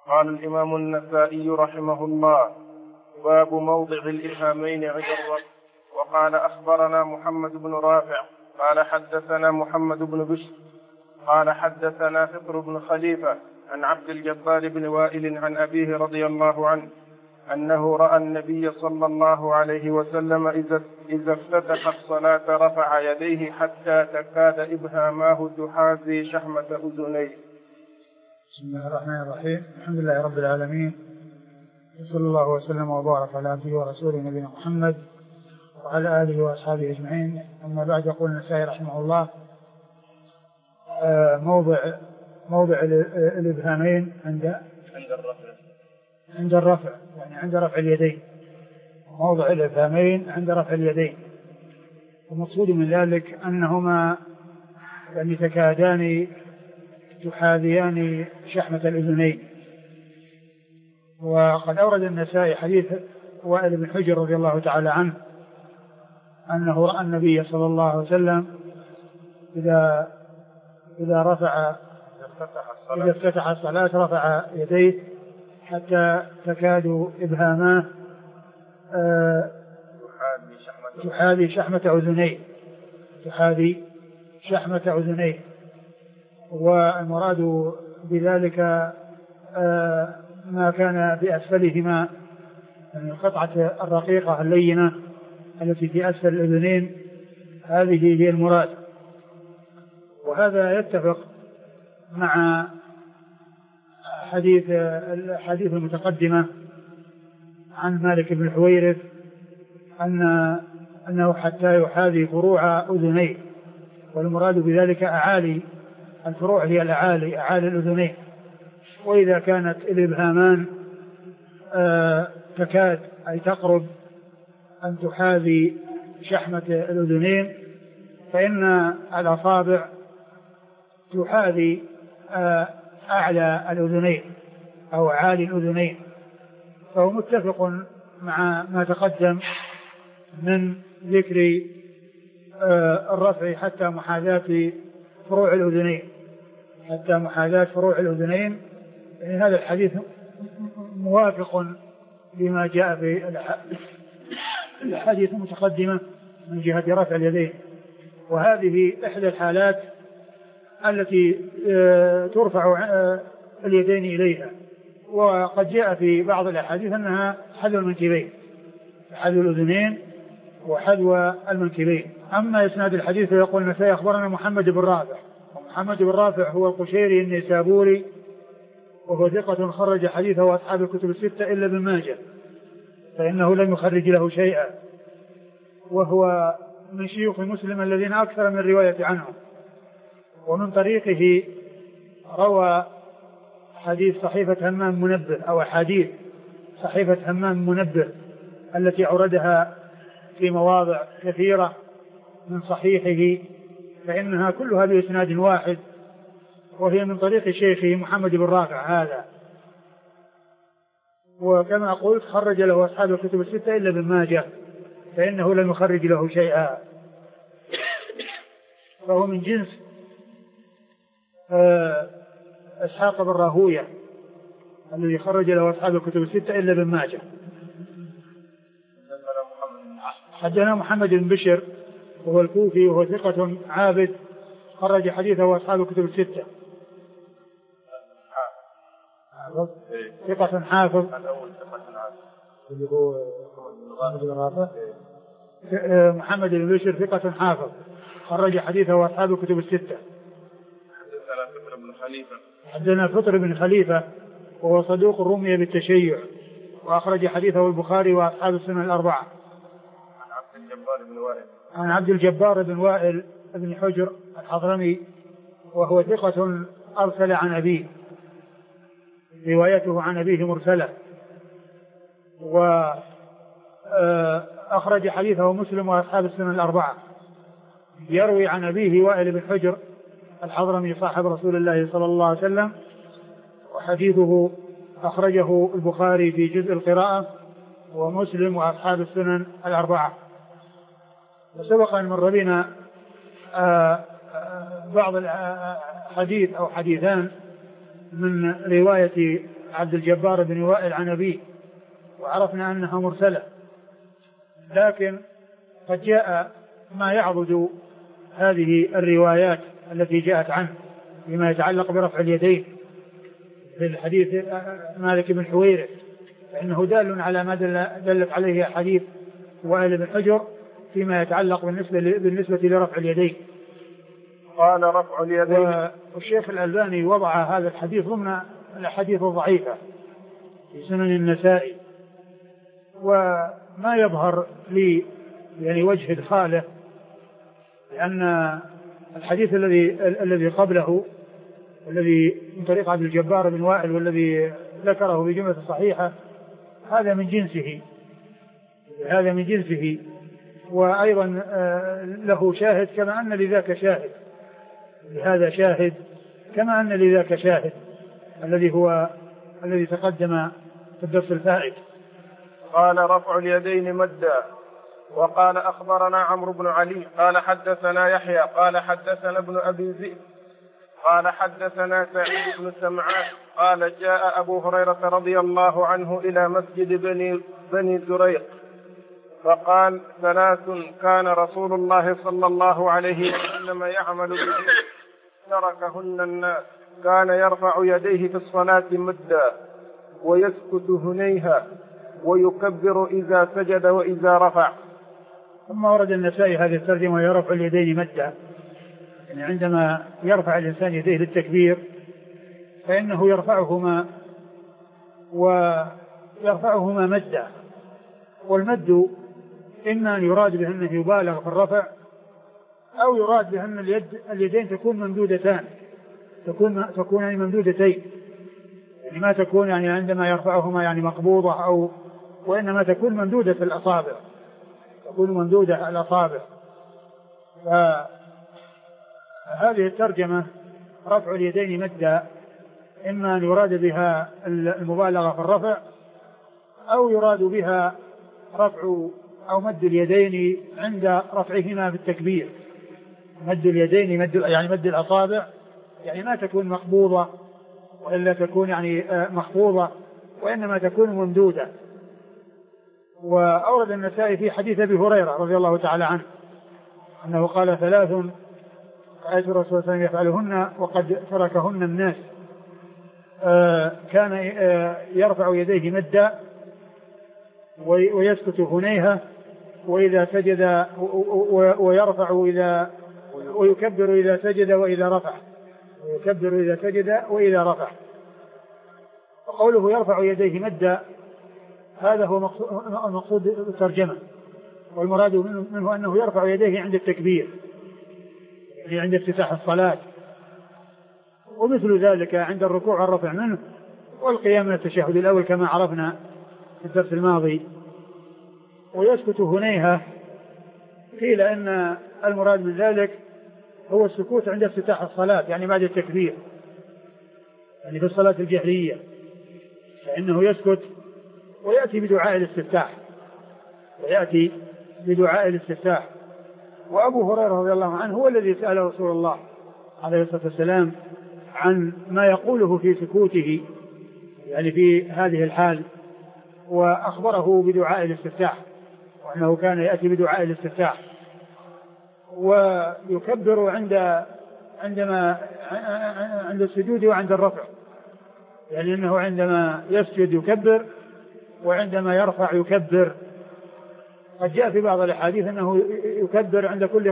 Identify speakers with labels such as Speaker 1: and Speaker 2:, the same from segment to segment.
Speaker 1: قال الإمام النسائي رحمه الله: باب موضع الإبهامين عند الرفع. وقال: أخبرنا محمد بن رافع قال حدثنا محمد بن بشر قال حدثنا فطر بن خليفة عن عبد الجبار بن وائل عن أبيه رضي الله عنه أنه رأى النبي صلى الله عليه وسلم إذا افتتح الصلاة رفع يديه حتى تكاد إبهاماه تحاذي شحمة أذنيه.
Speaker 2: بسم الله الرحمن الرحيم. الحمد لله رب العالمين، صلى الله وسلم وبارك على عبده ورسوله نبينا محمد وعلى آله وأصحابه أجمعين. أما بعد، يقول النسائي رحمه الله: موضع الإبهامين عند الرفع، يعني عند رفع اليدين. موضع الإبهامين عند رفع اليدين، المقصود من ذلك أنهما يعني تكادان تحاذيان شحمة الأذنين. وقد أورد النسائي حديث وائل بن حجر رضي الله تعالى عنه أنه رأى النبي صلى الله عليه وسلم إذا افتتح الصلاة رفع يديه حتى تكاد إبهاماه تحاذي شحمة أذنيه. والمراد بذلك ما كان بأسفلهما، يعني القطعة الرقيقة اللينة التي في أسفل الأذنين، هذه هي المراد. وهذا يتفق مع الحديث المتقدمة عن مالك بن الحويرث أنه حتى يحاذي فروع أذنيه، والمراد بذلك أعالي الفروع، هي أعالي الأذنين. وإذا كانت الإبهامان تكاد أي تقرب أن تحاذي شحمة الأذنين، فإن الأصابع تحاذي أعلى الأذنين أو عالي الأذنين. فهو متفق مع ما تقدم من ذكر الرفع حتى محاذاة فروع الأذنين، يعني هذا الحديث موافق لما جاء في الحديث المتقدمة من جهة رفع اليدين. وهذه إحدى الحالات التي ترفع اليدين إليها. وقد جاء في بعض الأحاديث أنها حذو المنكبين، حذو الأذنين وحذو المنكبين. أما إسناد الحديث فيقول النسائي: أخبرنا محمد بن رافع. ومحمد بن رافع هو القشيري النيسابوري، وهو ثقة خرج حديثه أصحاب الكتب الستة إلا ابن ماجه، فإنه لم يخرج له شيئا، وهو من شيوخ مسلم الذين أكثر من الرواية عنهم. ومن طريقه روى حديث صحيفة همام منبه، أو حديث صحيفة همام منبه التي أوردها في مواضع كثيرة من صحيحه، فإنها كلها بإسناد واحد، وهي من طريق شيخه محمد بن رافع هذا. وكما قلت خرج له أصحاب الكتب الستة إلا ابن ماجه، فإنه لم يخرج له شيئا، فهو من جنس إسحاق بن راهوية الذي خرج له أصحاب الكتب الستة إلا ابن ماجه. حدثنا محمد بن بشر وهو الكوفي، وهو ثقة عابد خرج حديثه أصحاب الكتب الستة. ثقة حافظ اللي هو محمد بن بشر ثقة حافظ خرج حديثه أصحاب الكتب الستة. حدثنا فطر بن خليفة وهو صدوق رمي بالتشيع، وأخرج حديثه البخاري وأصحاب السنن الأربعة. عن عبد الجبار بن وائل بن حجر الحضرمي، وهو ثقة أرسل عن أبيه، روايته عن أبيه مرسلة، وأخرج حديثه مسلم وأصحاب السنن الأربعة. يروي عن أبيه وائل بن حجر الحضرمي صاحب رسول الله صلى الله عليه وسلم، وحديثه أخرجه البخاري في جزء القراءة ومسلم وأصحاب السنن الأربعة. وسبق أن مر بنا بعض الحديث أو حديثان من رواية عبد الجبار بن وائل عن أبيه، وعرفنا أنها مرسلة، لكن قد جاء ما يعضد هذه الروايات التي جاءت عنه بما يتعلق برفع اليدين في الحديث مالك بن حويرث، فإنه دال على ما دلت عليه حديث وائل بن حجر فيما يتعلق بالنسبة لرفع اليدين.
Speaker 1: قال رفع اليدين.
Speaker 2: والشيخ الألباني وضع هذا الحديث ضمن الأحاديث الضعيفة في سنن النسائي، وما يظهر لي يعني وجه إدخاله، لأن الحديث الذي قبله الذي من طريق عبد الجبار بن وائل والذي ذكره بجملة صحيحة هذا من جنسه وأيضا له شاهد كما أن لذاك شاهد، لهذا شاهد كما أن لذاك شاهد الذي تقدم في الدرس الفائت.
Speaker 1: قال رفع اليدين مدا. وقال أخبرنا عمرو بن علي قال حدثنا يحيى قال حدثنا ابن أبي ذئب قال حدثنا سعيد بن سمعان قال جاء أبو هريرة رضي الله عنه إلى مسجد بني زريق فقال: 3 كان رسول الله صلى الله عليه وسلم يعمل به تركهن الناس: كان يرفع يديه في الصلاة مدا ويسكت هنيها ويكبر إذا سجد وإذا رفع.
Speaker 2: ثم ورد النسائي هذه الترجمة: يرفع اليدين مدا، يعني عندما يرفع الإنسان يديه للتكبير فإنه يرفعهما مدا، والمد إما أن يراد به أنه يبالغ في الرفع، أو يراد به أن اليدين تكون ممدودتان، تكون يعني ممدودتين، يعني ما تكون يعني عندما يرفعهما يعني مقبوضة وإنما تكون ممدودة في الأصابع، فهذه الترجمة رفع اليدين مدا إما أن يراد بها المبالغة في الرفع، أو يراد بها رفع أو مد اليدين عند رفعهما بالتكبير. مد اليدين يعني مد الأصابع، يعني ما تكون مقبوضة وإلا تكون يعني مخفوضة، وإنما تكون ممدودة. وأورد النسائي في حديث أبي هريرة رضي الله تعالى عنه أنه قال: 3 رأيت الرسول صلى الله عليه وسلم يفعلهن وقد تركهن الناس: كان يرفع يديه مدا ويسكت هنيها وإذا سجد ويرفع ويكبر إذا سجد وإذا رفع. وقوله يرفع يديه مدا هذا هو المقصود بالترجمة، والمراد منه أنه يرفع يديه عند التكبير، يعني عند افتتاح الصلاة، ومثل ذلك عند الركوع والرفع منه، والقيام من التشهد الأول كما عرفنا في الدرس الماضي. ويسكت هنيها قيل أن المراد من ذلك هو السكوت عند افتتاح الصلاة، يعني بعد التكبير، يعني في الصلاة الجهرية فإنه يسكت ويأتي بدعاء الاستفتاح. وأبو هريرة رضي الله عنه هو الذي سأل رسول الله عليه الصلاة والسلام عن ما يقوله في سكوته، يعني في هذه الحال، وأخبره بدعاء الاستفتاح، وأنه كان يأتي بدعاء الاستفتاح ويكبر عند السجود وعند الرفع، يعني أنه عندما يسجد يكبر وعندما يرفع يكبر. قد جاء في بعض الأحاديث أنه يكبر عند كل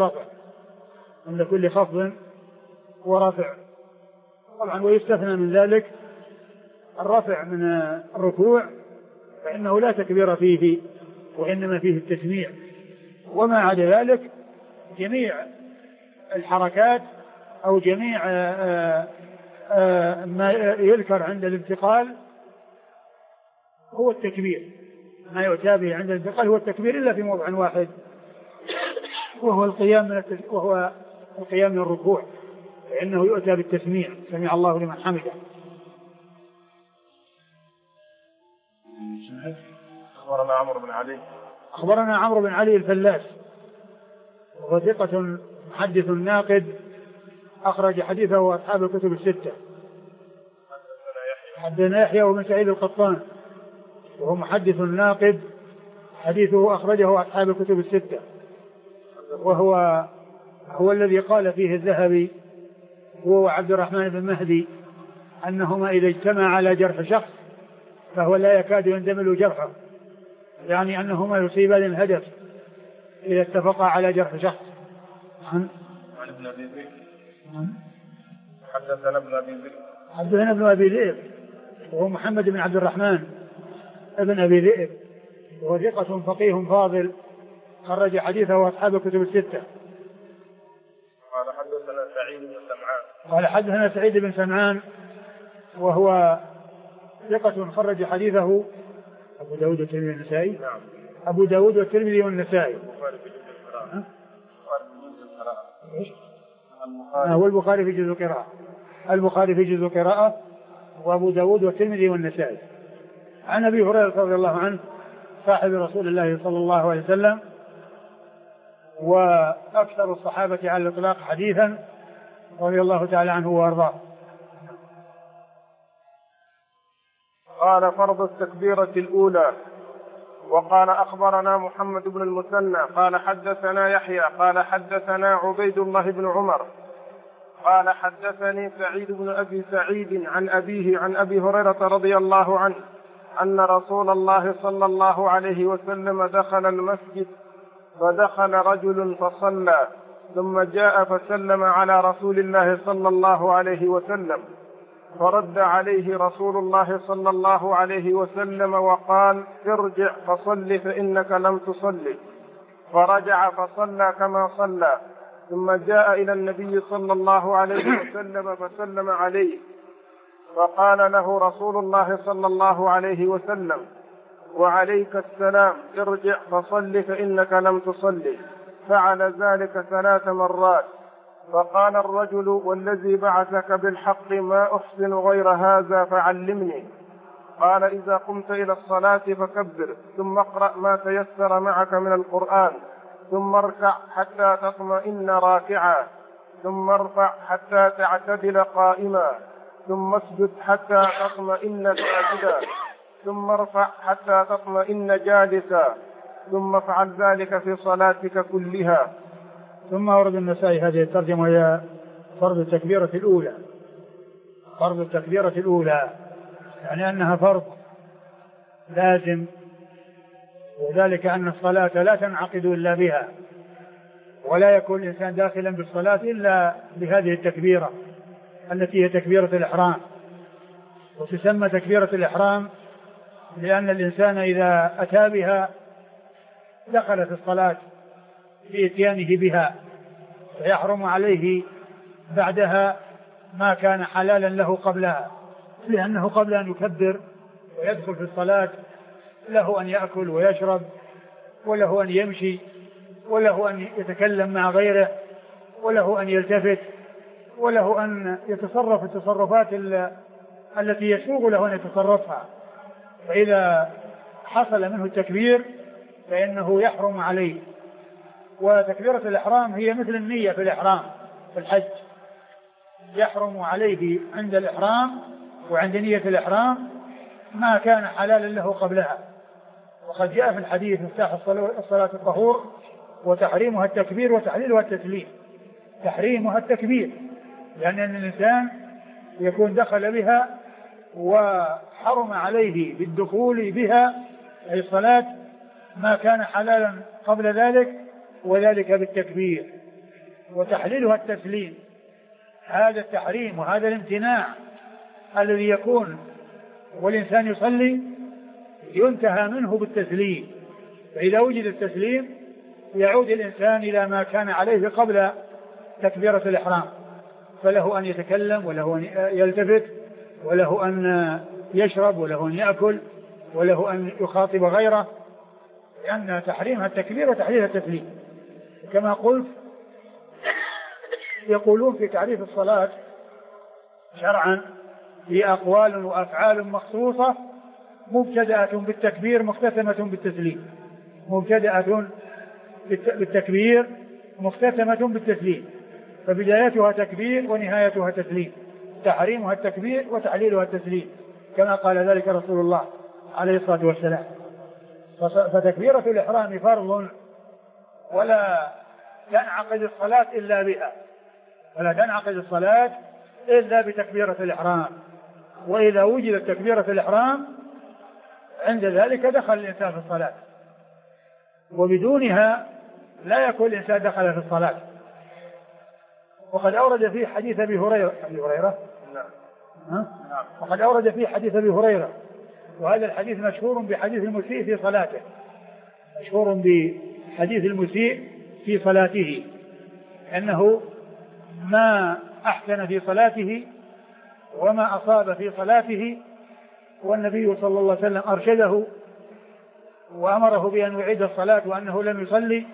Speaker 2: خفض ورفع، طبعا ويستثنى من ذلك الرفع من الركوع، فإنه لا تكبير فيه وإنما فيه التسميع. وما عدا ذلك جميع الحركات أو جميع ما يذكر عند الانتقال هو التكبير، ما يؤتى به عند الانتقال هو التكبير إلا في موضع واحد، وهو القيام من الركوع، فإنه يؤتى بالتسميع: سمع الله لمن حمده. أخبرنا عمرو بن علي الفلاس، وهو ثقة محدث ناقد، أخرج حديثه أصحاب الكتب 6. حدثنا يحيى بن سعيد القطان وهو محدث ناقد، حديثه أخرجه أصحاب الكتب الستة، هو الذي قال فيه الذهبي هو عبد الرحمن بن مهدي أنهما إذا اجتمع على جرح شخص فهو لا يكاد يندمل جرحه، يعني أنهما يصيبان الهدف إذا اتفقا على جرح شخص.
Speaker 1: عن ابن أبي ذئب حدثنا
Speaker 2: ابن أبي ذئب وهو محمد بن عبد الرحمن ابن أبي ذئب، وهو ثقة فقيه فاضل، خرج حديثه أصحاب الكتب الستة. قال حدثنا سعيد بن سمعان وهو ثقة خرج حديثه أبو داود والترمذي والنسائي. أبو داود والترمذي والنسائي والبخاري في جزء قراءة. البخاري في جزء قراءة وأبو داود والترمذي والنسائي. عن أبي هريرة رضي الله عنه صاحب رسول الله صلى الله عليه وسلم وأكثر الصحابة على الإطلاق حديثا رضي الله تعالى عنه وأرضاه.
Speaker 1: قال فرض التكبيرة الأولى. وقال أخبرنا محمد بن المثنى قال حدثنا يحيى قال حدثنا عبيد الله بن عمر قال حدثني سعيد بن أبي سعيد عن أبيه عن أبي هريرة رضي الله عنه أن رسول الله صلى الله عليه وسلم دخل المسجد فدخل رجل فصلى ثم جاء فسلم على رسول الله صلى الله عليه وسلم فرد عليه رسول الله صلى الله عليه وسلم وقال ارجع فصل فإنك لم تصلي، فرجع فصلى كما صلى ثم جاء إلى النبي صلى الله عليه وسلم فسلم عليه فقال له رسول الله صلى الله عليه وسلم وعليك السلام ارجع فصل فإنك لم تصلي، فعل ذلك 3 مرات. فقال الرجل والذي بعثك بالحق ما أحسن غير هذا فعلمني. قال إذا قمت إلى الصلاة فكبر ثم اقرأ ما تيسر معك من القرآن ثم اركع حتى تطمئن راكعا ثم ارفع حتى تعتدل قائما ثم اسجد حتى تطمئن ساجدا ثم ارفع حتى تطمئن جالسا ثم افعل ذلك في صلاتك كلها.
Speaker 2: ثم ورد النسائي هذه الترجمة هي فرض التكبيرة الأولى. فرض التكبيرة الأولى يعني أنها فرض لازم، وذلك أن الصلاة لا تنعقد إلا بها، ولا يكون الإنسان داخلا بالصلاة إلا بهذه التكبيرة التي هي تكبيرة الإحرام. وتسمى تكبيرة الإحرام لأن الإنسان إذا أتى بها دخل في الصلاة بإتيانه بها، فيحرم عليه بعدها ما كان حلالا له قبلها، لأنه قبل أن يكبر ويدخل في الصلاة له أن يأكل ويشرب، وله أن يمشي، وله أن يتكلم مع غيره، وله أن يلتفت، وله أن يتصرف التصرفات التي يسوغ له أن يتصرفها. فإذا حصل منه التكبير فإنه يحرم عليه. وتكبيرة الإحرام هي مثل النية في الإحرام في الحج، يحرم عليه عند الإحرام وعند نية الإحرام ما كان حلالا له قبلها. وقد جاء في الحديث مفتاح الصلاة الطهور وتحريمها التكبير وتحليلها التسليم. تحريمها التكبير لأن الإنسان يكون دخل بها وحرم عليه بالدخول بها أي الصلاة ما كان حلالا قبل ذلك، وذلك بالتكبير. وتحليلها التسليم، هذا التحريم وهذا الامتناع الذي يكون والإنسان يصلي ينتهى منه بالتسليم. فإذا وجد التسليم يعود الإنسان إلى ما كان عليه قبل تكبيرة الإحرام، فله أن يتكلم، وله أن يلتفت، وله أن يشرب، وله أن يأكل، وله أن يخاطب غيره، لأن تحريمها التكبير وتحليلها التسليم. كما قلت يقولون في تعريف الصلاة شرعا هي أقوال وأفعال مخصوصة مبتدأة بالتكبير مختتمة بالتسليم. مبتدأة بالتكبير مختتمة بالتسليم، فبدايتها تكبير ونهايتها تسليم. تحريمها التكبير وتحليلها التسليم. كما قال ذلك رسول الله عليه الصلاة والسلام. فتكبيرة الإحرام فرض ولا تنعقد الصلاة إلا بها، ولا تنعقد الصلاة إلا بتكبيرة الإحرام. وإذا وجدت تكبيرة الإحرام عند ذلك دخل الإنسان في الصلاة، وبدونها لا يكون الإنسان دخل في الصلاة. وقد أورد فيه حديث أبي هريرة وقد أورد فيه حديث أبي هريرة، وهذا الحديث مشهور بحديث المسيء في صلاته، مشهور بحديث المسيء في صلاته، أنه ما أحسن في صلاته وما أصاب في صلاته، والنبي صلى الله عليه وسلم أرشده وأمره بأن يعيد الصلاة وأنه لم يصلي.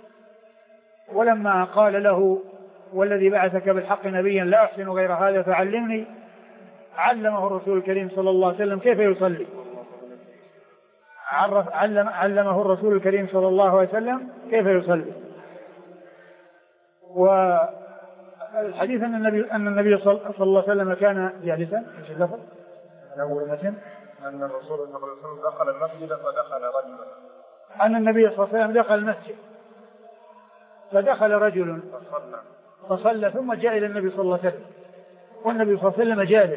Speaker 2: ولما قال له والذي بعثك بالحق نبيا لا أحسن غير هذا فعلمني، علمه الرسول الكريم صلى الله عليه وسلم كيف يصلي، علمه الرسول الكريم صلى الله عليه وسلم كيف يصلي. والحديث أن النبي صلى الله عليه وسلم كان جالسا، ايش اللفظ؟
Speaker 1: أن الرسول صلى الله عليه وسلم دخل المسجد فدخل رجل،
Speaker 2: أن النبي صلى الله عليه وسلم دخل المسجد فدخل رجل فصلى ثم جاء إلى النبي صلى الله عليه وسلم، والنبي صلى الله عليه وسلم جالس،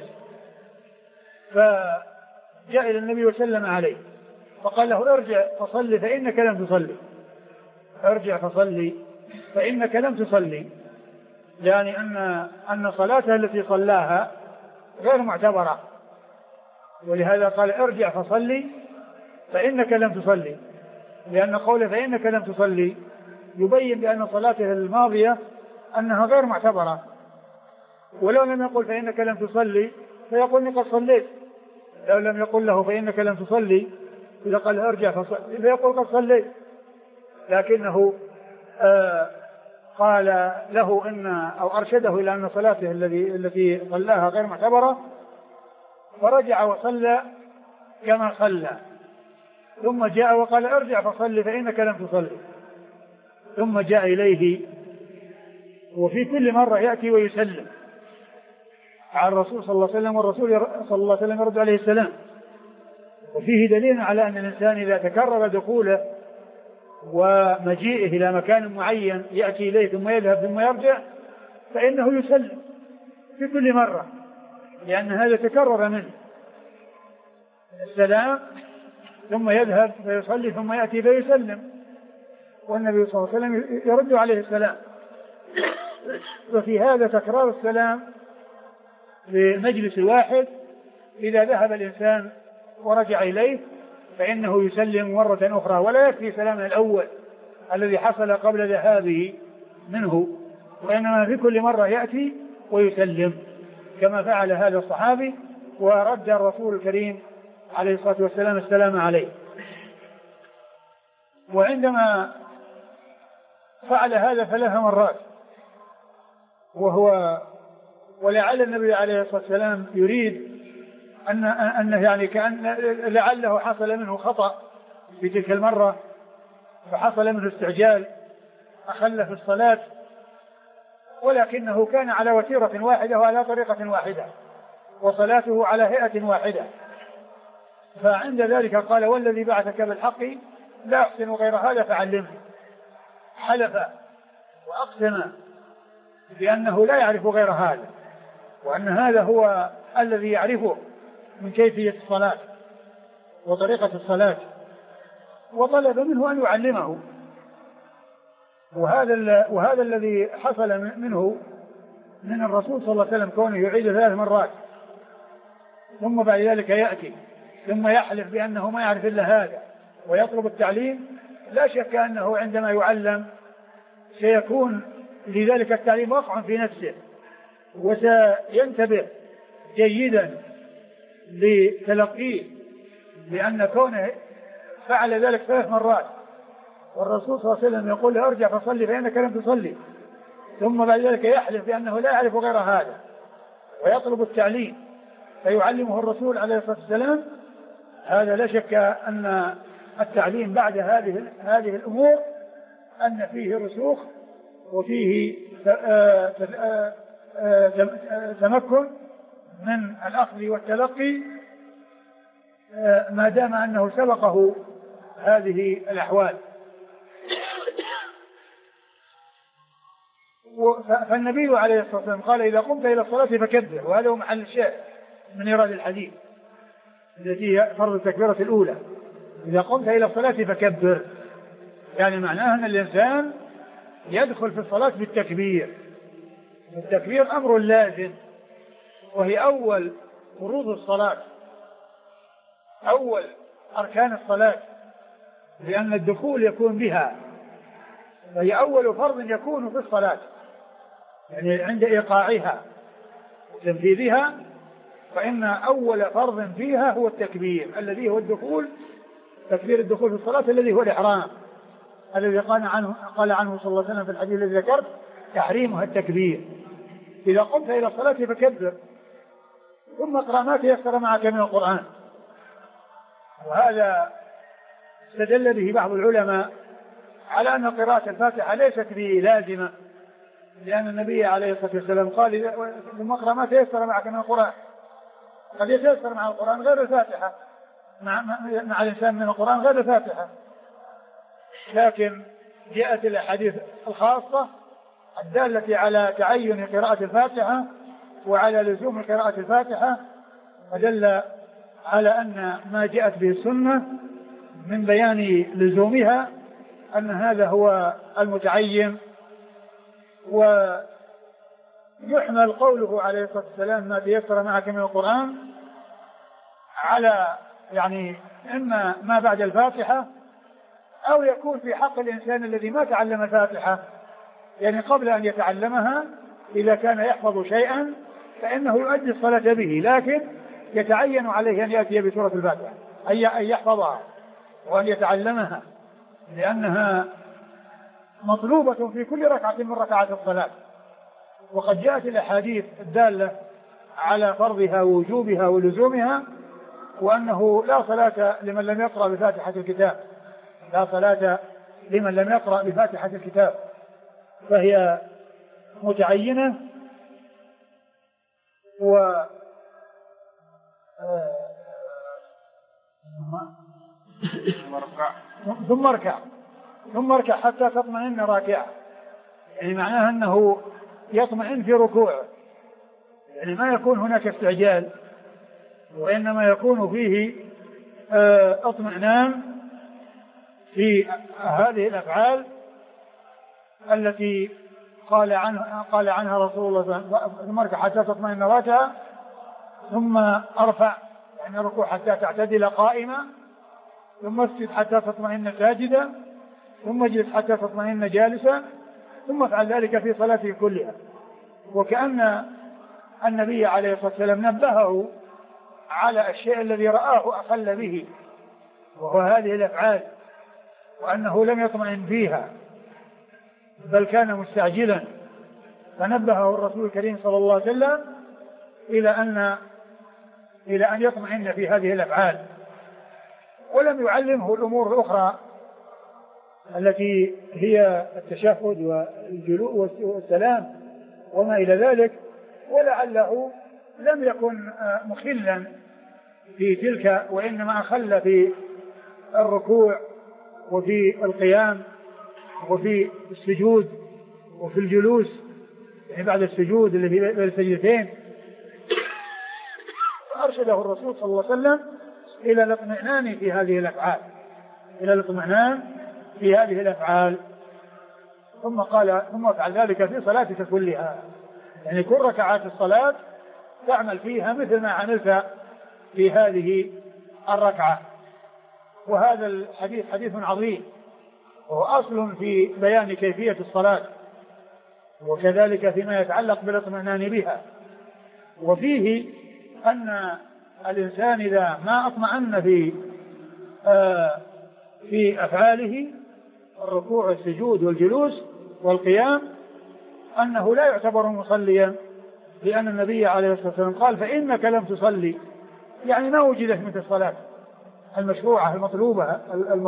Speaker 2: فجاء إلى النبي وسلم عليه فقال له ارجع فصلي فإنك لم تصلي، ارجع فصلي فإنك لم تصلي، يعني أن صلاته التي صلاها غير معتبرة، ولهذا قال ارجع فصلي فإنك لم تصلي، لأن قوله فإنك لم تصلي يبين بأن صلاته الماضية أنها غير معتبرة. ولو لم يقل فإنك لم تصلي فيقول قد صليت، لو لم يقل له فإنك لم تصلي إذا قال ارجع فصلي فيقول قد صليت، لكنه قال له أو أرشده إلى أن صلاته التي صلاها غير معتبرة، فرجع وصلى كما صلى، ثم جاء وقال ارجع فصلي فإنك لم تصلي، ثم جاء إليه، وفي كل مرة يأتي ويسلم على الرسول صلى الله عليه وسلم، والرسول صلى الله عليه وسلم يرد عليه السلام. وفيه دليل على أن الإنسان إذا تكرر دخوله ومجيئه إلى مكان معين يأتي إليه ثم يذهب ثم يرجع فإنه يسلم في كل مرة، لأن هذا تكرر منه السلام، ثم يذهب فيصلي ثم يأتي فيسلم، والنبي صلى الله عليه وسلم يرد عليه السلام. وفي هذا تكرار السلام لمجلس واحد، إذا ذهب الإنسان ورجع إليه فإنه يسلم مرة أخرى، ولا يكفي سلام الأول الذي حصل قبل ذهابه منه، وإنما في كل مرة يأتي ويسلم كما فعل هذا الصحابي، ورد الرسول الكريم عليه الصلاة والسلام السلام عليه. وعندما فعل هذا 3 مرات ولعل النبي عليه الصلاة والسلام يريد أنه يعني كأن لعله حصل منه خطأ في تلك المرة، فحصل منه استعجال أخل في الصلاة، ولكنه كان على وتيرة واحدة وعلى طريقة واحدة وصلاته على هيئة واحدة. فعند ذلك قال والذي بعثك بالحق لا أحسن غير هذا فعلمني، حلف وأقسم بأنه لا يعرف غير هذا، وأن هذا هو الذي يعرفه من كيفية الصلاة وطريقة الصلاة، وطلب منه أن يعلمه. وهذا الذي حصل منه من الرسول صلى الله عليه وسلم، كونه يعيد 3 مرات ثم بعد ذلك يأتي ثم يحلف بأنه ما يعرف إلا هذا ويطلب التعليم، لا شك أنه عندما يعلم سيكون لذلك التعليم وقع في نفسه، وسينتبه جيدا لتلقيه، لأن كونه فعل ذلك 3 مرات والرسول صلى الله عليه وسلم يقول له ارجع فصلي فإنك لم تصلي، ثم بعد ذلك يحلف بأنه لا يعرف غير هذا ويطلب التعليم فيعلمه الرسول عليه الصلاة والسلام، هذا لا شك أن التعليم بعد هذه الأمور أن فيه رسوخ وفيه تمكن من الأخذ والتلقي ما دام أنه سبقه هذه الأحوال. فالنبي عليه الصلاة والسلام قال إذا قمت إلى الصلاة فكبر، وهذا هو محل الشاهد من إيراد الحديث التي هي فرض التكبيرة الأولى. إذا قمت إلى الصلاة فكبر، يعني معناه أن الإنسان يدخل في الصلاة بالتكبير. التكبير أمر لازم، وهي أول فروض الصلاة، أول أركان الصلاة، لأن الدخول يكون بها، فهي أول فرض يكون في الصلاة، يعني عند إيقاعها وتنفيذها، فإن أول فرض فيها هو التكبير الذي هو الدخول، تكبير الدخول في الصلاة الذي هو الإحرام، الذي قال عنه صلى الله عليه وسلم في الحديث الذي ذكرت تحريمها التكبير. إذا قمت إلى الصلاة فكبر، ثم اقرأ ما تيسر معك من القرآن. وهذا استدل به بعض العلماء على أن قراءة الفاتحة ليست بلازمة، لأن النبي عليه الصلاة والسلام قال ثم اقرأ ما تيسر معك من القرآن. قد يتيسر مع القرآن غير الفاتحة، مع الإنسان من القرآن غير الفاتحة، لكن جاءت الأحاديث الخاصة الدالة على تعين قراءة الفاتحة وعلى لزوم قراءة الفاتحة، فدل على أن ما جاءت به السنة من بيان لزومها أن هذا هو المتعين. ويحمل قوله عليه الصلاة والسلام ما تيسر معك من القرآن على يعني إما ما بعد الفاتحة، أو يكون في حق الإنسان الذي ما تعلم الفاتحة، يعني قبل أن يتعلمها إذا كان يحفظ شيئا فإنه يؤدي الصلاة به، لكن يتعين عليه أن يأتي بسورة الفاتحة، أن يحفظها وأن يتعلمها، لأنها مطلوبة في كل ركعة من ركعات الصلاة. وقد جاءت الأحاديث الدالة على فرضها ووجوبها ولزومها، وأنه لا صلاة لمن لم يقرأ بفاتحة الكتاب، لا صلاة لمن لم يقرأ بفاتحة الكتاب، فهي متعينة. ثم اركع حتى تطمئن راكعا، يعني معناها أنه يطمئن في ركوعه، يعني ما يكون هناك استعجال، وإنما يكون فيه اطمئنان في هذه الأفعال التي قال عنها رسول الله صلى الله عليه وسلم: ثم اركع حتى تطمئن راكعا، ثم ارفع يعني ركوع حتى تعتدل قائما، ثم اسجد حتى تطمئن ساجدا، ثم اجلس حتى تطمئن جالسا، ثم افعل ذلك في صلاته كلها. وكأن النبي عليه الصلاة والسلام نبهه على الشيء الذي رآه أقل به، وهو هذه الأفعال، وأنه لم يطمئن فيها بل كان مستعجلا، فنبهه الرسول الكريم صلى الله عليه وسلم إلى أن يطمئن في هذه الأفعال، ولم يعلمه الأمور الأخرى التي هي التشهد والجلوس والسلام وما إلى ذلك، ولعله لم يكن مخلا في تلك، وإنما أخل في الركوع وفي القيام وفي السجود وفي الجلوس، يعني بعد السجود اللي في بين السجدتين. فأرشده الرسول صلى الله عليه وسلم إلى الاطمئنان في هذه الأفعال، ثم قال: ثم افعل ذلك في صلاتك كلها، يعني كل ركعات الصلاة تعمل فيها مثل ما عملت في هذه الركعة. وهذا الحديث حديث عظيم، وهو أصل في بيان كيفية الصلاة، وكذلك فيما يتعلق بالاطمئنان بها. وفيه أن الإنسان إذا ما اطمأن في أفعاله الركوع والسجود والجلوس والقيام أنه لا يعتبر مصليا، لأن النبي عليه الصلاة والسلام قال: فإنك لم تصلي، يعني ما وجدت مثل الصلاة المشروعة المطلوبة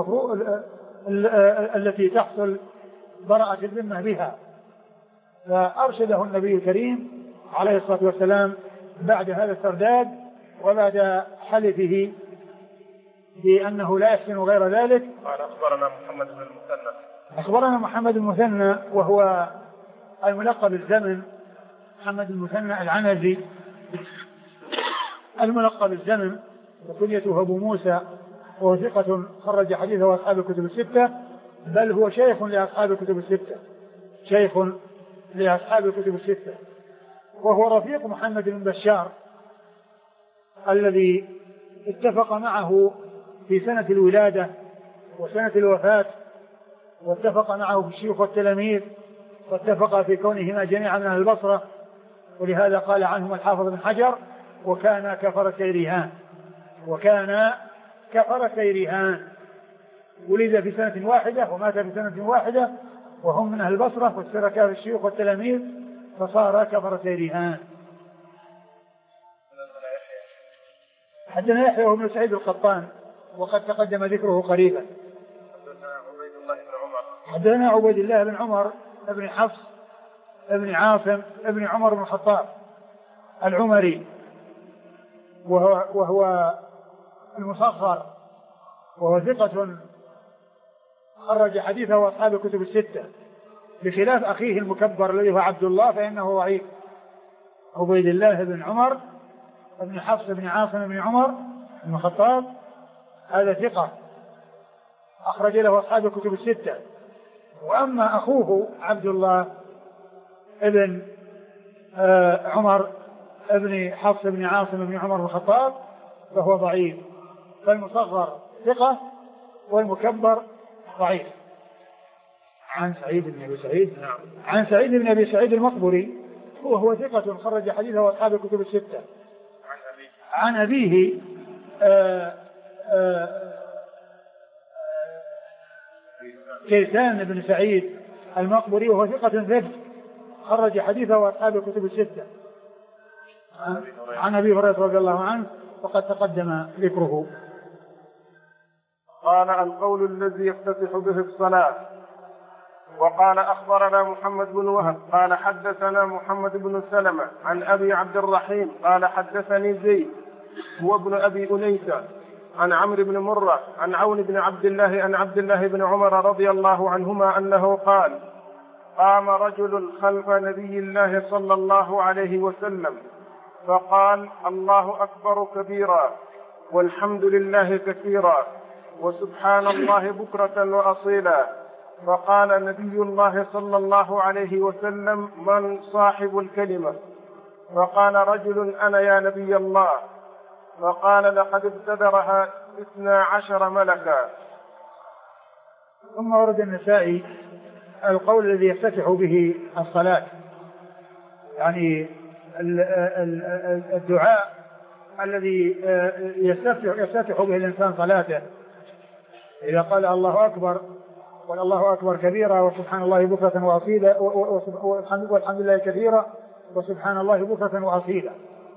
Speaker 2: التي تحصل براءة الذمة بها. فأرشده النبي الكريم عليه الصلاة والسلام بعد هذا السرداد وبعد حلفه بأنه لا يحسن غير ذلك.
Speaker 1: قال أخبرنا محمد بن المثنى.
Speaker 2: أخبرنا محمد بن المثنى وهو الملقب الزمن، محمد المثنى العنزي الملقب الزمن، وكنيته أبو موسى، وهو ثقة خرج حديثه أصحاب الكتب الستة، بل هو شيخ لأصحاب الكتب الستة، شيخ لأصحاب الكتب الستة، وهو رفيق محمد بن بشار الذي اتفق معه في سنة الولادة وسنة الوفاة، واتفق معه في الشيوخ والتلاميذ، واتفق في كونهما جميعا من أهل البصرة، ولهذا قال عنهم الحافظ بن حجر وكان كفرتي رهان، وكان كفرتي رهان. ولد في سنة واحدة ومات في سنة واحدة، وهم من أهل البصرة، واشتركا في الشيوخ والتلاميذ فصار كفرتي رهان. حدثنا يحيى بن سعيد القطان وقد تقدم ذكره قريبا. حدثنا عبيد الله بن عمر بن حفص بن عاصم بن عمر بن الخطاب العمري، وهو المصغر، وهو ثقة خرج حديثه أصحاب الكتب الستة، بخلاف أخيه المكبر الذي هو عبد الله فإنه ضعيف. عبيد الله بن عمر بن حفص بن عاصم بن عمر بن الخطاب هذا ثقة أخرج له أصحاب الكتب الستة. وأما أخوه عبد الله ابن عمر ابن حفص بن عاصم بن عمر بن الخطاب فهو ضعيف، فالمصغر ثقة والمكبر ضعيف. عن سعيد بن أبي سعيد، عن سعيد بن أبي سعيد المقبري وهو ثقة خرج حديثه أصحاب الكتب الستة. عن أبيه كيسان بن سعيد المقبري وهو ثقة ثبت خرج حديثه أصحاب الكتب الستة. عن أبي هريرة رضي الله عنه وقد تقدم ذكره.
Speaker 1: قال القول الذي يفتتح به الصلاة. وقال أخبرنا محمد بن وهب قال حدثنا محمد بن سلمة عن أبي عبد الرحيم قال حدثني زيد هو ابن أبي أنيسة عن عمرو بن مرة عن عون بن عبد الله عن عبد الله بن عمر رضي الله عنهما أنه قال قام رجل خلف نبي الله صلى الله عليه وسلم فقال الله أكبر كبيرا والحمد لله كثيرا وسبحان الله بكرة وأصيلا. فقال نبي الله صلى الله عليه وسلم من صاحب الكلمة؟ فقال رجل أنا يا نبي الله. فقال لقد ابتدرها 12 ملكا.
Speaker 2: ثم ورد النسائي القول الذي يفتتح به الصلاة، يعني الدعاء الذي يفتتح به الإنسان صلاته إذا قال الله أكبر والله أكبر كبيرا وسبحان الله بكرة وأصيلا والحمد لله كثيرا وسبحان الله بكرة وأصيلا.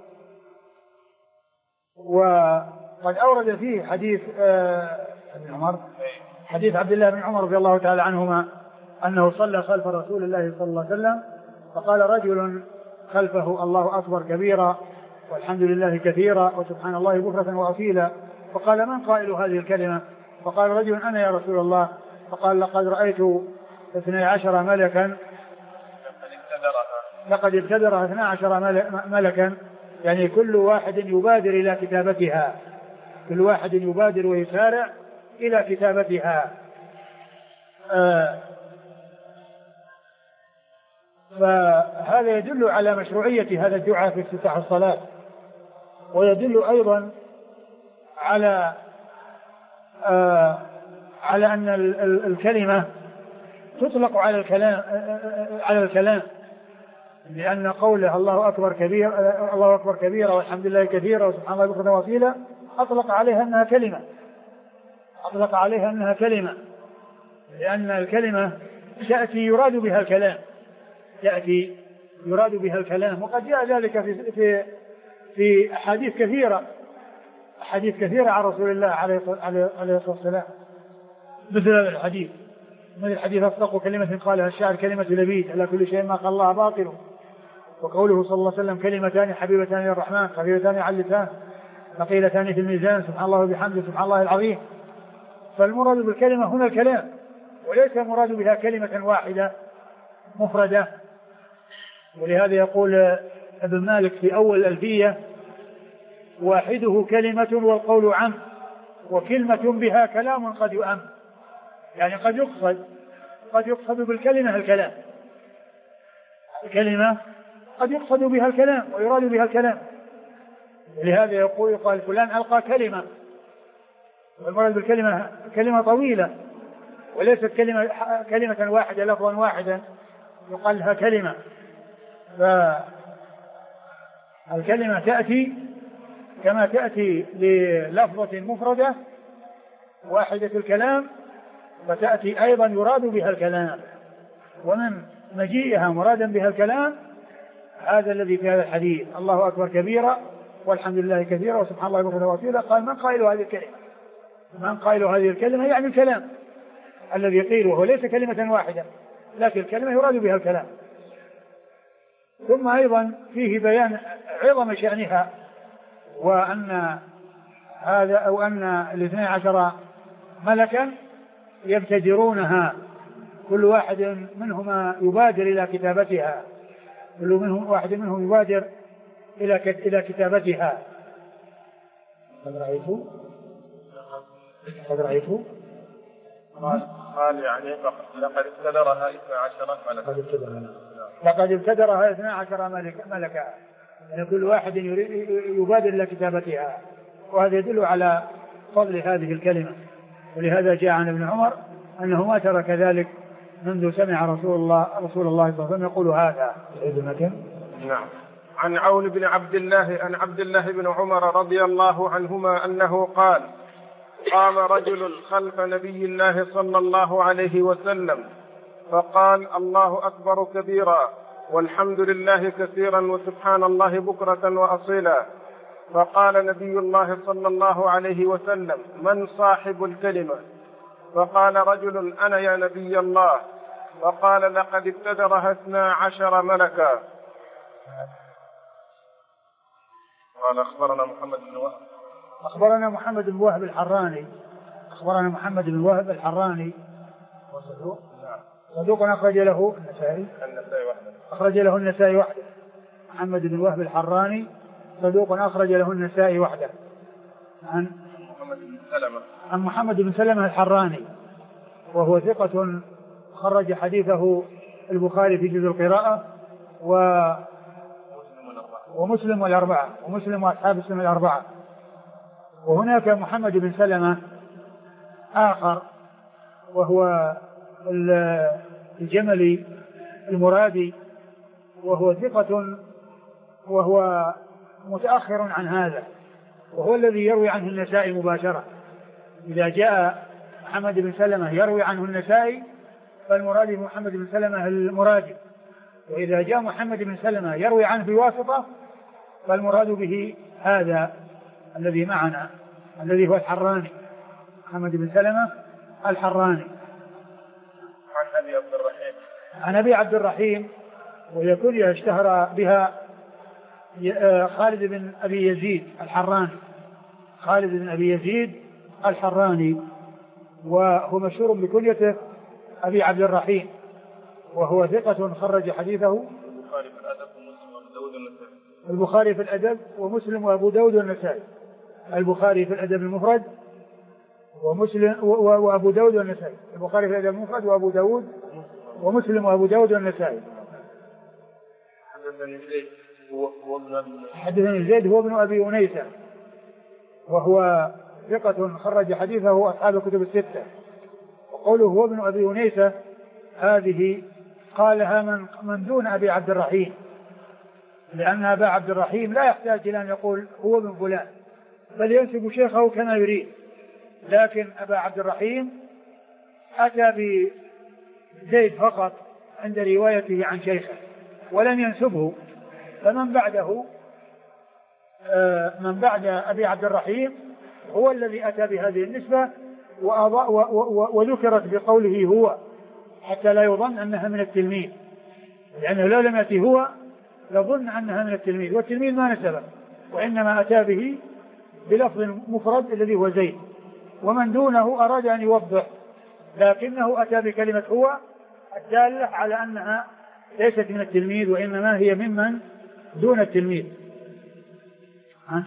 Speaker 2: وقد أورد فيه حديث ابن عمر، حديث عبد الله بن عمر رضي الله تعالى عنهما أنه صلى خلف رسول الله صلى الله عليه وسلم فقال رجل خلفه الله أكبر كبيرا والحمد لله كثيرا وسبحان الله بكرة وأصيلا. فقال من قائل هذه الكلمة؟ فقال رجل أنا يا رسول الله. فقال لقد رأيت 12 ملكا لقد ابتدرها 12 ملكا، يعني كل واحد يبادر إلى كتابتها، كل واحد يبادر ويسارع إلى كتابتها. فهذا يدل على مشروعية هذا الدعاء في افتتاح الصلاة، ويدل أيضا على أن الكلمة تطلق على الكلام، لأن قوله الله أكبر كبيرا والحمد لله كثيرا وسبحان الله بكرة وأصيلا أطلق عليها أنها كلمة، لأن الكلمة تأتي يراد بها الكلام، وقد جاء ذلك في أحاديث كثيرة عن رسول الله عليه الصلاة والسلام، مثل هذا الحديث، من الحديث أصدق كلمة قالها الشاعر كلمة لبيد على كل شيء ما قال الله باطل. وقوله صلى الله عليه وسلم كلمتان حبيبتان للرحمن خفيفتان على اللسان ثقيلتان في الميزان سبحان الله وبحمده سبحان الله العظيم. فالمراد بالكلمة هنا الكلام، وليس المراد بها كلمة واحدة مفردة. ولهذا يقول ابن مالك في أول الألفية: واحده كلمة والقول عام، وكلمة بها كلام قد يؤم. يعني قد يقصد بالكلمة الكلام، الكلمة قد يقصد بها الكلام ويراد بها الكلام. لهذا يقال فلان ألقى كلمة، والمراد بالكلمة كلمة طويلة، وليست كلمة واحدة لفظا واحدا يقال لها كلمة. فالكلمة تأتي كما تأتي للفظة مفردة واحدة الكلام، فتأتي أيضا يراد بها الكلام. ومن مجيئها مرادا بها الكلام هذا الذي في هذا الحديث: الله أكبر كبيرا والحمد لله كثيرا وسبحان الله بكرة وأصيلا. قال: من قائل هذه الكلمة؟ من قائل هذه الكلمة يعني الكلام الذي قيل، وهو ليس كلمة واحدة، لكن الكلمة يراد بها الكلام. ثم أيضا فيه بيان عظم شأنها، وأن هذا أو أن 12 ملكا يبتدرونها، كل واحد منهما يبادر إلى كتابتها، كل واحد منهم يبادر إلى كتابتها. قد رأيته
Speaker 1: قال يعني لقد ابتدرها 12 ملكا.
Speaker 2: لقد ابتدرها 12 ملكا، يعني كل واحد يبادر إلى كتابتها، وهذا يدل على فضل هذه الكلمة. ولهذا جاء عن ابن عمر أنه ما ترك ذلك منذ سمع رسول الله صلى الله عليه وسلم يقول هذا.
Speaker 1: نعم. عن عون بن عبد الله عن عبد الله بن عمر رضي الله عنهما أنه قال: قام رجل خلف نبي الله صلى الله عليه وسلم فقال: الله أكبر كبيرا والحمد لله كثيرا وسبحان الله بكرة وأصيلا. فقال نبي الله صلى الله عليه وسلم: من صاحب الكلمة؟ فقال رجل: أنا يا نبي الله. فقال: لقد ابتدرها 12 ملكا. قال: أخبرنا محمد بن وهب.
Speaker 2: أخبرنا محمد بن وهب الحراني. أخبرنا محمد بن وهب الحراني وصدوق. صدوق أخرج له النسائي وحده. أخرج له النسائي وحده. محمد بن وهب الحراني صدوق أخرج له النسائي وحده. عن محمد بن سلمة الحراني، وهو ثقة خرج حديثه البخاري في جزء القراءة ومسلم والأربعة، ومسلم وأصحاب السنن الأربعة. وهناك محمد بن سلمة آخر وهو الجملي المرادي، وهو ثقة وهو متأخر عن هذا، وهو الذي يروي عنه النسائي مباشرة. إذا جاء محمد بن سلمة يروي عنه النسائي فالمراد محمد بن سلمة المرادي، وإذا جاء محمد بن سلمة يروي عنه بواسطة فالمراد به هذا الذي معنا الذي هو الحراني، محمد بن سلمة الحراني. عن أبي عبد الرحيم ويكون اشتهر بها خالد بن أبي يزيد الحراني، خالد بن أبي يزيد الحراني، وهو مشهور بكنيته أبي عبد الرحيم، وهو ثقة خرج حديثه البخاري في الأدب ومسلم وأبو داود والنسائي. البخاري في الأدب المفرد ومسلم وأبو داود والنسائي. البخاري في الأدب المفرد وأبو داود ومسلم وأبو داود والنسائي. حدثني زيد هو ابن أبي أنيسة، وهو ثقة خرج حديثه أصحاب الكتب الستة. وقوله هو ابن أبي أنيسة هذه قالها من دون أبي عبد الرحيم، لأن أبا عبد الرحيم لا يحتاج إلى أن يقول هو ابن فلان، بل ينسب شيخه كما يريد. لكن أبا عبد الرحيم أتى بزيد فقط عند روايته عن شيخه ولم ينسبه، فمن بعده من بعد أبي عبد الرحيم هو الذي أتى بهذه النسبة وذكرت بقوله هو، حتى لا يظن أنها من التلميذ، لأنه لو لم يأتي هو لظن أنها من التلميذ، والتلميذ ما نسبه، وإنما أتى به بلفظ مفرد الذي هو زيد، ومن دونه أراد أن يوضح لكنه أتى بكلمة هو الدالة على أنها ليست من التلميذ وإنما هي ممن دون التلميذ.
Speaker 1: عن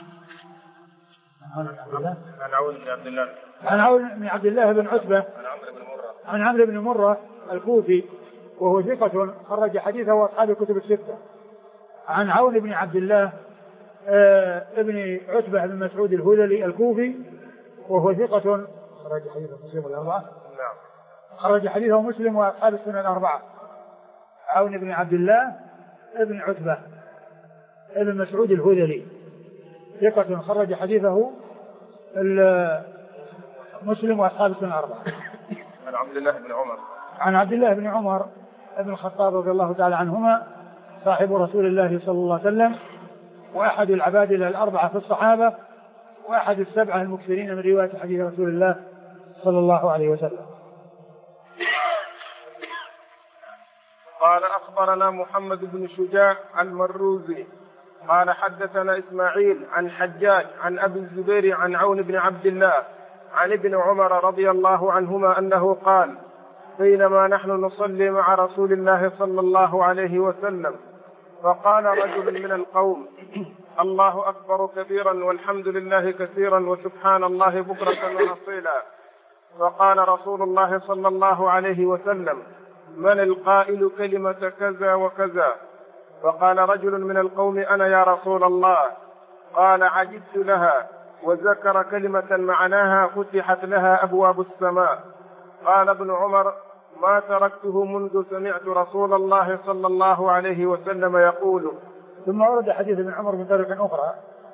Speaker 1: عون بن عبد الله
Speaker 2: عن عون بن عبد الله بن عتبة عن عمرو بن مرة الكوفي وهو ثقة خرج حديثه أصحاب الكتب الستة. عن عون بن عبد الله ابن عتبة بن مسعود الهذلي الكوفي وهو ثقة خرج حديثه مسلم والأربعة.
Speaker 1: نعم.
Speaker 2: خرج حديثه مسلم وأصحاب السنن الأربعة. عون بن عبد الله ابن عتبة ابن مسعود الهذلي ثقة خرج حديثه مسلم وأصحاب السنن الأربعة.
Speaker 1: عن عبد الله بن عمر
Speaker 2: عن عبد الله بن عمر ابن الخطاب رضي الله تعالى عنهما صاحب رسول الله صلى الله عليه وسلم وأحد العبادلة الأربعة في الصحابة وأحد السبعة المكثرين من رواية حديث رسول الله صلى الله عليه وسلم.
Speaker 1: قال أخبرنا محمد بن شجاع المروزي قال حدثنا إسماعيل عن حجاج عن أبي الزبير عن عون بن عبد الله عن ابن عمر رضي الله عنهما أنه قال بينما نحن نصلي مع رسول الله صلى الله عليه وسلم فقال رجل من القوم الله أكبر كبيرا والحمد لله كثيرا وسبحان الله بكرة وأصيلا. فقال رسول الله صلى الله عليه وسلم من القائل كلمة كذا وكذا؟ فقال رجل من القوم أنا يا رسول الله. قال عجبت لها وذكر كلمة معناها فتحت لها أبواب السماء. قال ابن عمر ما تركته منذ سمعت رسول الله صلى الله عليه وسلم يقول.
Speaker 2: ثم ورد حديث ابن عمر من طريق أخرى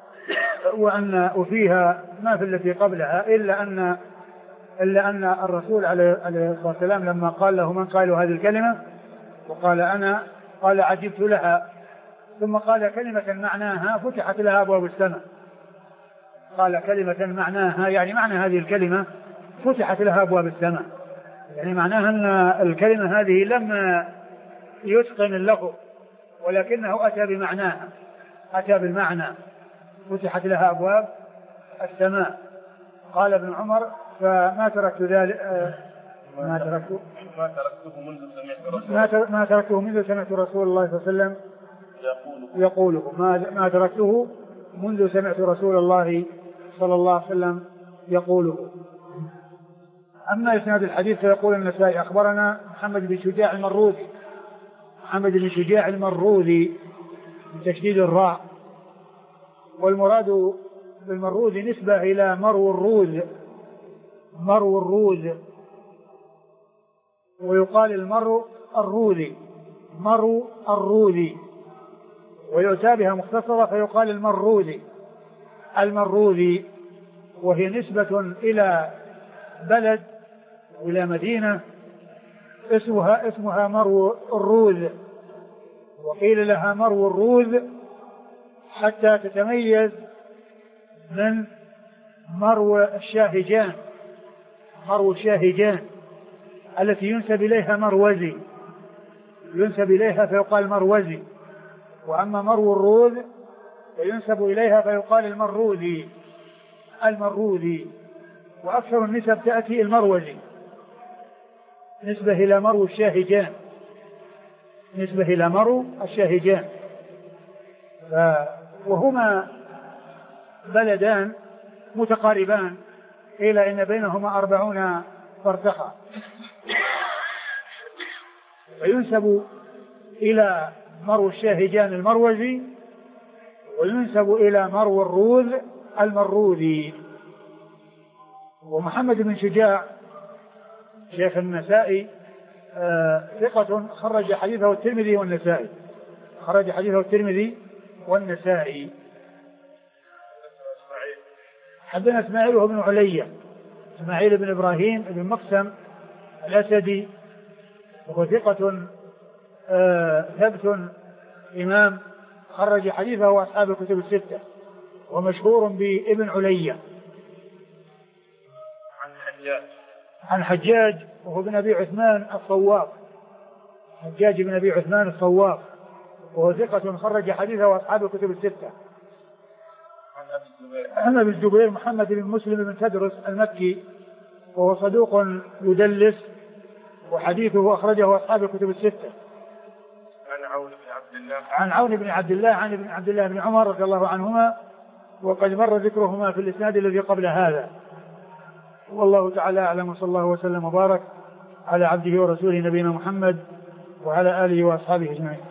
Speaker 2: وفيها ما في التي قبلها إلا أن الرسول عليه الصلاة والسلام لما قال له من قال هذه الكلمة وقال أنا قال عجبت لها ثم قال كلمة معناها فتحت لها أبواب السماء. قال كلمة معناها يعني معنى هذه الكلمة فتحت لها أبواب السماء، يعني معناها أن الكلمة هذه لم يتقن اللفظ ولكنه أتى بمعناها أتى بالمعنى فتحت لها أبواب السماء. قال ابن عمر فما تركت ذلك ما تركته منذ سمعت رسول الله صلى الله عليه وسلم يقوله ما تركته منذ سمعت رسول الله صلى الله عليه وسلم يقوله. أما إسناد الحديث فيقول النسائي أخبرنا محمد بن شجاع المروذي محمد بن شجاع المروذي بتشديد الراء، والمراد بالمروذي نسبة إلى مرو الروذ ويقال المرو الروذي ويؤتى بها مختصرة فيقال المروذي وهي نسبة إلى بلد إلى مدينة اسمها مرو الروذ، وقيل لها مرو الروذ حتى تتميز من مرو الشاهجان التي ينسب إليها مروزي ينسب إليها فيقال مروزي، وأما مرو الروذ ينسب إليها فيقال المروذي وأكثر النسب تأتي المروزي نسبة إلى مرو الشاهجان وهما بلدان متقاربان إلى إن بينهما 40 فرسخا، وينسب إلى مرو الشاهجان المروزي وينسب إلى مرو الروذ المروذي. ومحمد بن شجاع شيخ النسائي ثقة خرج حديثه الترمذي والنسائي حدثنا إسماعيل وهو بن علية إسماعيل بن إبراهيم بن مقسم الأسدي وهو ثقة ثبت إمام خرج حديثه أصحاب الكتب الستة ومشهور بابن علية. عن حجاج وهو بن أبي عثمان الصواف حجاج بن أبي عثمان الصواف وهو ثقة خرج حديثه أصحاب الكتب الستة. عن أبي الزبير محمد بن مسلم بن تدرس المكي وهو صدوق يدلس وحديثه أخرجه أصحاب الكتب الستة. عن عون بن عبد الله عن ابن عبد الله بن عمر رضي الله عنهما وقد مر ذكرهما في الإسناد الذي قبل هذا. والله تعالى أعلم وصلى الله وسلم وبارك على عبده ورسوله نبينا محمد وعلى آله وأصحابه أجمعين.